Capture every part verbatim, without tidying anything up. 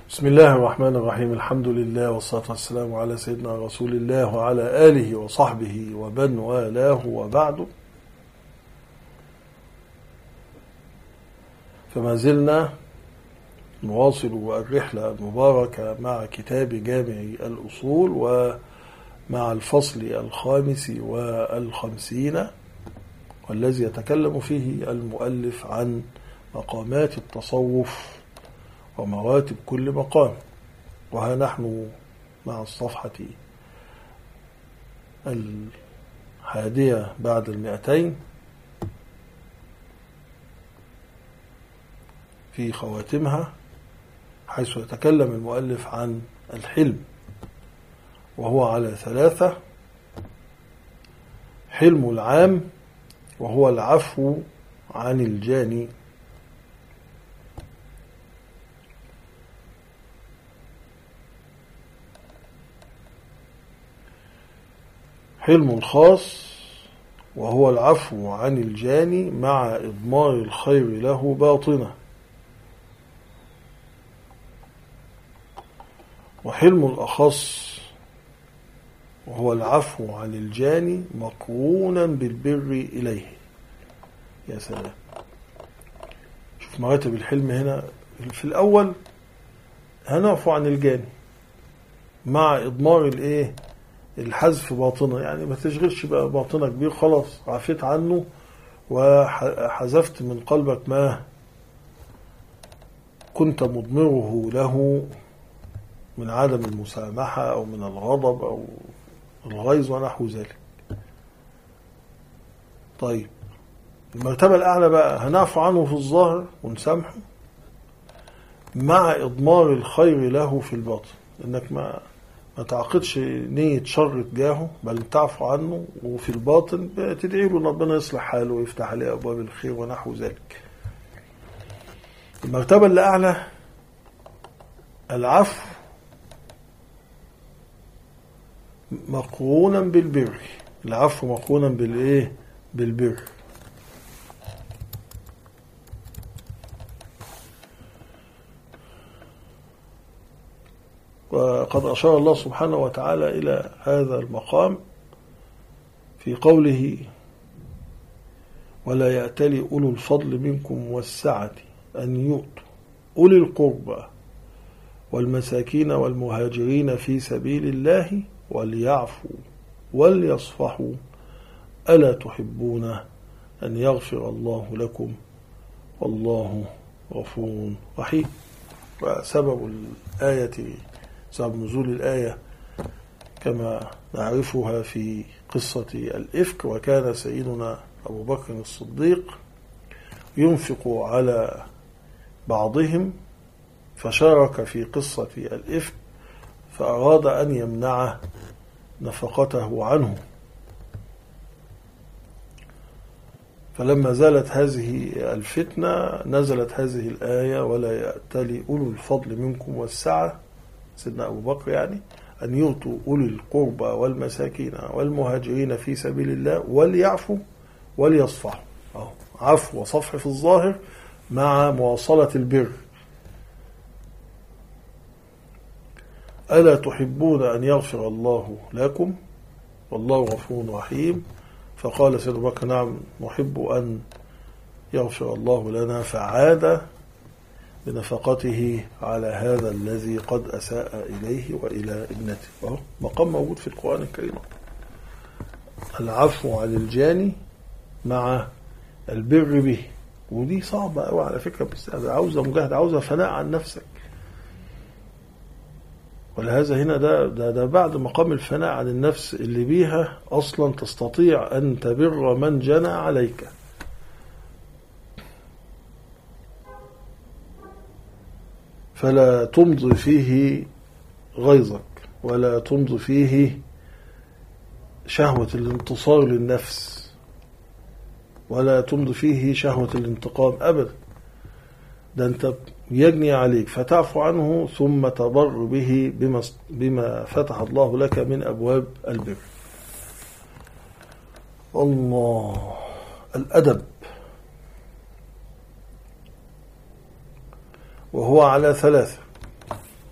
بسم الله الرحمن الرحيم. الحمد لله والصلاة والسلام على سيدنا رسول الله وعلى آله وصحبه ومن والاه وبعد. فما زلنا نواصل الرحلة المباركة مع كتاب جامع الأصول ومع الفصل الخامس والخمسين، والذي يتكلم فيه المؤلف عن مقامات التصوف ومراتب كل مقام. وها نحن مع الصفحة الحادية بعد المئتين في خواتمها، حيث يتكلم المؤلف عن الحلم، وهو على ثلاثة: حلم العام، وهو العفو عن الجاني، حلم الخاص، وهو العفو عن الجاني مع إضمار الخير له باطنة، وحلم الأخص، وهو العفو عن الجاني مقرونا بالبر إليه. يا سلام، شوف مراتب الحلم هنا. في الأول هنعفو عن الجاني مع إضمار الإيه الحذف باطنة، يعني ما تشغلش بقى باطنة كبير، خلاص عفيت عنه وحذفت من قلبك ما كنت مضمره له من عدم المسامحة أو من الغضب أو الغيظ ونحو ذلك. طيب، المرتبة الأعلى بقى هنعفو عنه في الظاهر ونسامحه مع إضمار الخير له في الباطن، إنك ما ما تعقدش نية شر تجاهه، بل تعفو عنه، وفي الباطن تدعي له ربنا يصلح حاله ويفتح عليه أبواب الخير ونحو ذلك. المرتبة اللي أعلى العفو مقرونا بالبر، العفو مقرونا بالإيه بالبر. وقد أشار الله سبحانه وتعالى إلى هذا المقام في قوله: ولا يأتل أولو الفضل منكم والسعة أن يؤتوا أولي القربى والمساكين والمهاجرين في سبيل الله وليعفوا وليصفحوا ألا تحبون أن يغفر الله لكم والله غفور رحيم. وسبب الآية سبب نزول الآية كما نعرفها في قصة الإفك، وكان سيدنا أبو بكر الصديق ينفق على بعضهم فشارك في قصة الإفك، فأراد أن يمنع نفقته عنه، فلما زالت هذه الفتنة نزلت هذه الآية: ولا يأتل أولو الفضل منكم والسعة، سيدنا أبو بكر يعني، أن يؤتوا أولي القربى والمساكين والمهاجرين في سبيل الله وليعفوا وليصفحوا. عفو وصفح في الظاهر مع مواصلة البر. ألا تحبون أن يغفر الله لكم والله غفور رحيم. فقال سيدنا أبو بكر: نعم نحب أن يغفر الله لنا، فعاد بنفقته على هذا الذي قد أساء إليه وإلى ابنته. مقام موجود في القرآن الكريم، العفو عن الجاني مع البر به. ودي صعبة أوي على فكرة، بس عاوزة مجاهدة، عاوزة فناء عن نفسك. ولهذا هنا ده, ده, ده بعد مقام الفناء عن النفس اللي بيها أصلا تستطيع أن تبر من جنى عليك. فلا تمضي فيه غيظك، ولا تمضي فيه شهوة الانتصار للنفس، ولا تمضي فيه شهوة الانتقام أبدا. ده أنت يجني عليك فتعفو عنه ثم تبر به بما, بما فتح الله لك من أبواب البر. الله، الأدب، وهو على ثلاثة: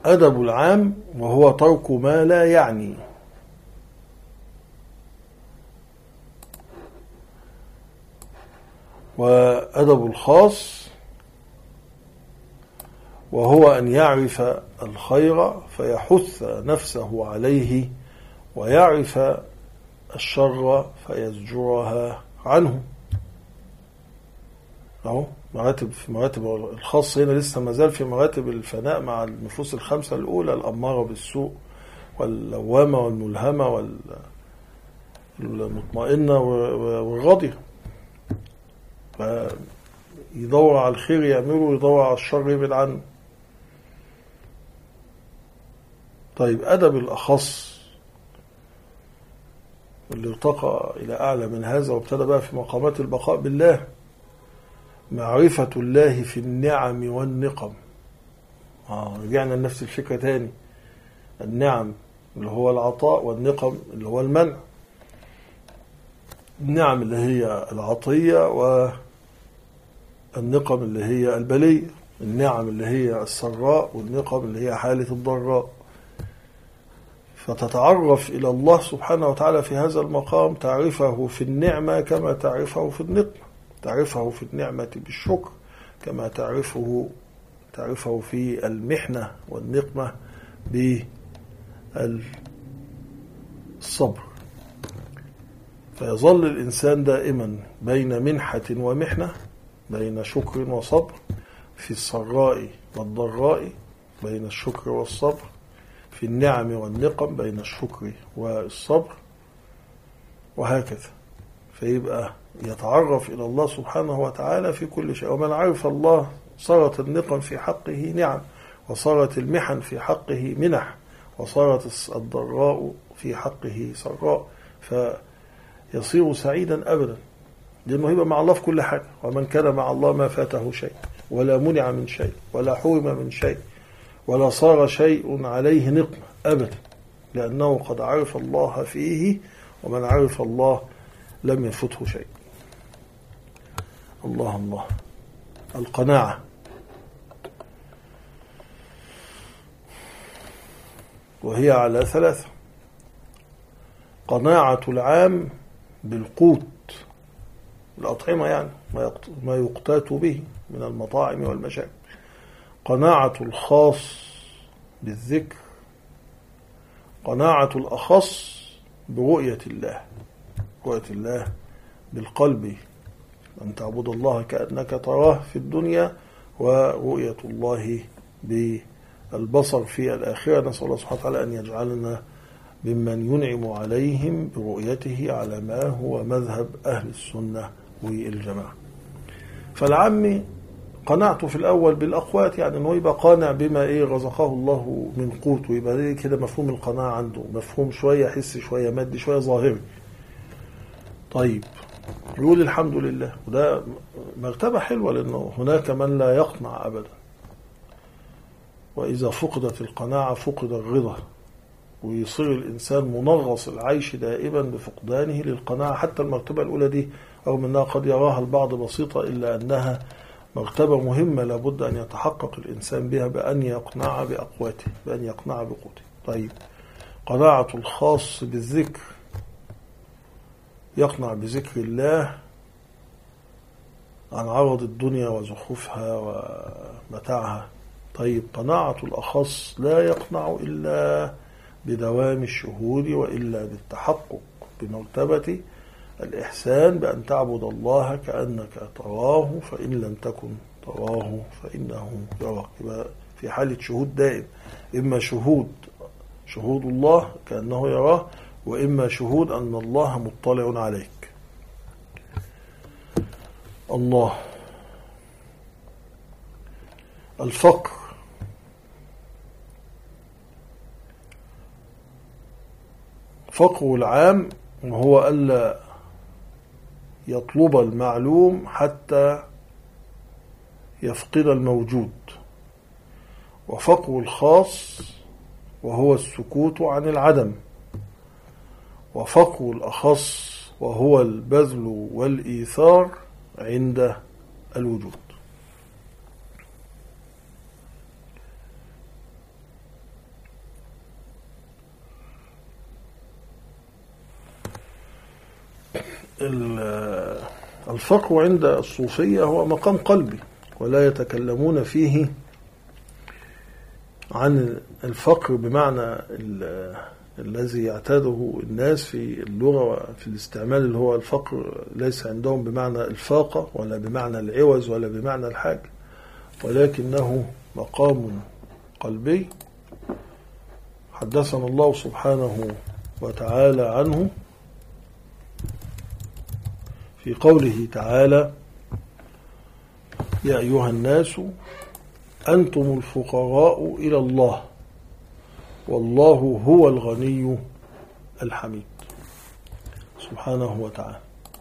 أدب العام وهو ترك ما لا يعني، وأدب الخاص وهو أن يعرف الخير فيحث نفسه عليه، ويعرف الشر فيزجرها عنه. أهو مراتب، في مراتب الخاص هنا لسه ما زال في مراتب الفناء مع النفوس الخمسة الأولى: الأمارة بالسوء واللوامة والملهمة والمطمئنة والراضية. فيدور على الخير يعمله، ويدور على الشر يبعد عنه. طيب أدب الأخص اللي ارتقى إلى أعلى من هذا وابتدى بقى في مقامات البقاء بالله: معرفة الله في النعم والنقم. آه رجعنا لنفس الفكرة تاني. النعم اللي هو العطاء، والنقم اللي هو المنع. النعم اللي هي العطية، والنقم اللي هي البلية. النعم اللي هي السراء، والنقم اللي هي حالة الضراء. فتتعرف إلى الله سبحانه وتعالى في هذا المقام، تعرفه في النعمة كما تعرفه في النقمة، تعرفه في النعمة بالشكر كما تعرفه تعرفه في المحنة والنقمة بالصبر. فيظل الإنسان دائما بين منحة ومحنة، بين شكر وصبر، في السراء والضراء بين الشكر والصبر، في النعم والنقم بين الشكر والصبر، وهكذا. فيبقى يتعرف إلى الله سبحانه وتعالى في كل شيء. ومن عرف الله صارت النقم في حقه نعم، وصارت المحن في حقه منح، وصارت الضراء في حقه سراء، فيصير سعيدا أبدا، لأنه يبقى مع الله في كل حاجة. ومن كان مع الله ما فاته شيء، ولا منع من شيء، ولا حرم من شيء، ولا صار شيء عليه نقمة أبدا، لأنه قد عرف الله فيه. ومن عرف الله لم يفته شيء. الله الله. القناعة، وهي على ثلاثة: قناعة العام بالقوت، الأطعمة يعني ما يقتات به من المطاعم والمشاكل. قناعة الخاص بالذكر. قناعة الأخص برؤية الله، رؤية الله بالقلب، أن تعبد الله كأنك تراه في الدنيا، ورؤية الله بالبصر في الآخرة. نسأل الله سبحانه وتعالى أن يجعلنا ممن ينعم عليهم برؤيته على ما هو مذهب أهل السنة والجماعة. فالعم قناعته في الأول بالأقوات، يعني أنه يبقى قانع بما إيه رزقه الله من قوت، ويبقى إيه كده مفهوم القناعة عنده، مفهوم شوية حسي شوية مادي شوية ظاهري. طيب يقول الحمد لله، وده مرتبة حلوة، لأنه هناك من لا يقنع أبدا، وإذا فقدت القناعة فقد الرضا، ويصير الإنسان منغص العيش دائما بفقدانه للقناعة. حتى المرتبة الأولى دي رغم أنها قد يراها البعض بسيطة، إلا أنها مرتبة مهمة لابد أن يتحقق الإنسان بها، بأن يقنع بأقواته، بأن يقنع بقوته. طيب قناعة الخاص بالذكر، يقنع بذكر الله عن عرض الدنيا وزخرفها ومتاعها. طيب قناعة الأخص لا يقنع إلا بدوام الشهود، وإلا بالتحقق بمرتبة الإحسان، بأن تعبد الله كأنك تراه، فإن لم تكن تراه فإنه يراك. يبقى في حالة شهود دائم، إما شهود شهود الله كأنه يراه، وإما شهود أن الله مطلع عليك. الله. الفقر، فقر العام وهو ألا يطلب المعلوم حتى يفقد الموجود. وفقر الخاص وهو السكوت عن العدم. وفقر الأخص وهو البذل والإيثار عند الوجود. الفقر عند الصوفية هو مقام قلبي، ولا يتكلمون فيه عن الفقر بمعنى الذي يعتاده الناس في اللغة وفي الاستعمال، اللي هو الفقر ليس عندهم بمعنى الفاقة ولا بمعنى العوز ولا بمعنى الحاجة، ولكنه مقام قلبي حدثنا الله سبحانه وتعالى عنه في قوله تعالى: يا أيها الناس أنتم الفقراء إلى الله والله هو الغني الحميد سبحانه وتعالى.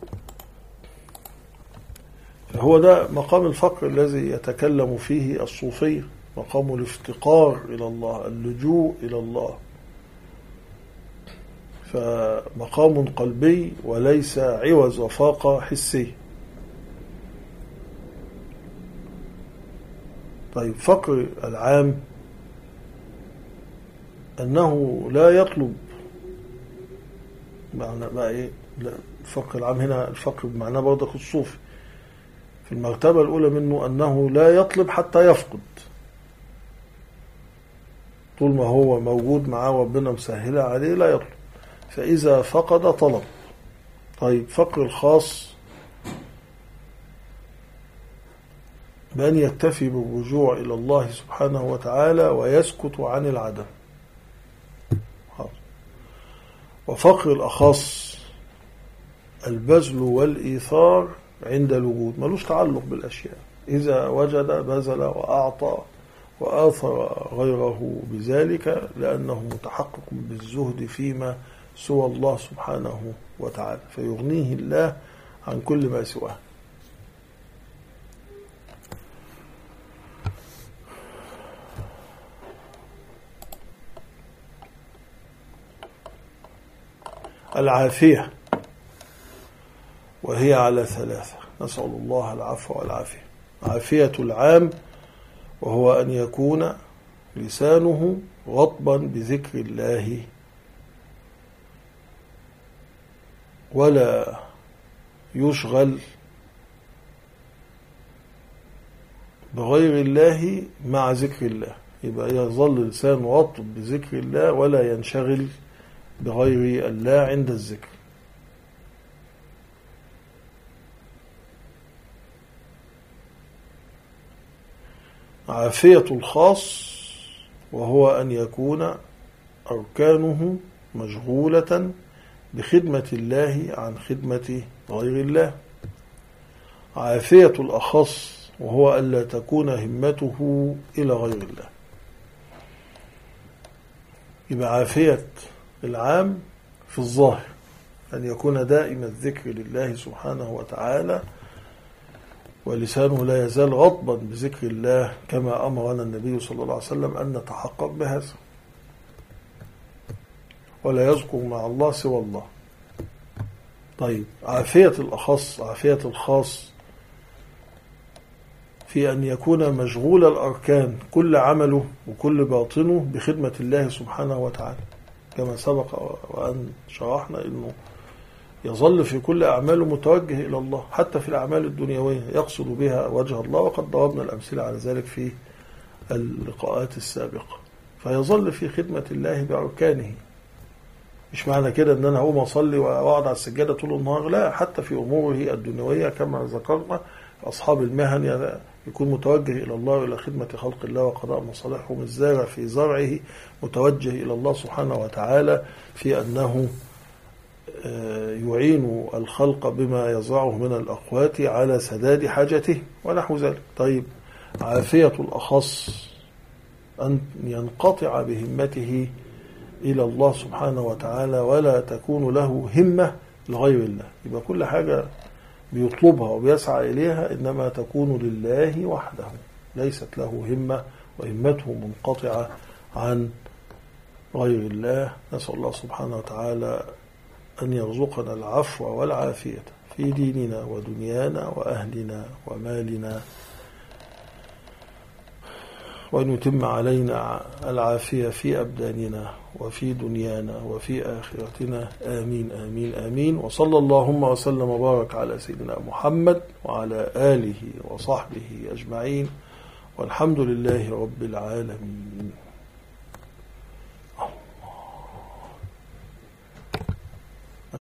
فهو ده مقام الفقر الذي يتكلم فيه الصوفية، مقام الافتقار إلى الله، اللجوء إلى الله، فمقام قلبي وليس عوز وفاقة حسي. طيب فقر العام أنه لا يطلب، معنى بقى إيه؟ لا، الفقر العام هنا الفقر بمعنى برضك الصوفي في المرتبة الأولى منه أنه لا يطلب حتى يفقد، طول ما هو موجود معاه ربنا مسهلة عليه لا يطلب، فإذا فقد طلب. طيب فقر الخاص بأن يكتفي بالرجوع إلى الله سبحانه وتعالى ويسكت عن العدم. وفقر الأخص البذل والإيثار عند الوجود، ملوش تعلق بالأشياء، إذا وجد بذل وأعطى وآثر غيره بذلك، لأنه متحقق بالزهد فيما سوى الله سبحانه وتعالى، فيغنيه الله عن كل ما سواه. العافية، وهي على ثلاثة، نسأل الله العفو والعافية. عافية العام وهو أن يكون لسانه رطبا بذكر الله ولا يشغل بغير الله مع ذكر الله، يبقى يظل لسانه رطب بذكر الله ولا ينشغل بغير الله عند الذكر. عافية الخاص وهو أن يكون أركانه مشغولة بخدمة الله عن خدمة غير الله. عافية الأخص وهو ألا تكون همته إلى غير الله. يبقى عافية العام في الظاهر أن يكون دائم الذكر لله سبحانه وتعالى ولسانه لا يزال غضبا بذكر الله، كما أمرنا النبي صلى الله عليه وسلم أن نتحقق بهذا، ولا يذكر مع الله سوى الله. طيب عافية الأخص، عافية الخاص في أن يكون مشغول الأركان كل عمله وكل باطنه بخدمة الله سبحانه وتعالى، كما سبق وأن شرحنا أنه يظل في كل أعماله متوجه إلى الله، حتى في الأعمال الدنيوية يقصد بها وجه الله، وقد ضربنا الأمثلة على ذلك في اللقاءات السابقة. فيظل في خدمة الله بأركانه، مش معنى كده أن أنا هقوم أصلي وأقعد على السجادة طول النهار، لا، حتى في أموره الدنيوية كما ذكرنا أصحاب المهن يكون متوجه إلى الله وإلى خدمة خلق الله وقضاء مصالحهم، الزارع في زرعه متوجه إلى الله سبحانه وتعالى في أنه يعين الخلق بما يزرعه من الأقوات على سداد حاجته ونحو ذلك. طيب عافية الأخص أن ينقطع بهمته إلى الله سبحانه وتعالى ولا تكون له همة لغير الله، يبقى كل حاجة بيطلبها وبيسعى إليها إنما تكون لله وحده، ليست له همة وهمته منقطعة عن غير الله. نسأل الله سبحانه وتعالى أن يرزقنا العفو والعافية في ديننا ودنيانا وأهلنا ومالنا وأن يتم علينا العافية في أبداننا وفي دنيانا وفي آخرتنا. آمين آمين آمين. وصلى اللهم وسلم وبارك على سيدنا محمد وعلى آله وصحبه أجمعين، والحمد لله رب العالمين.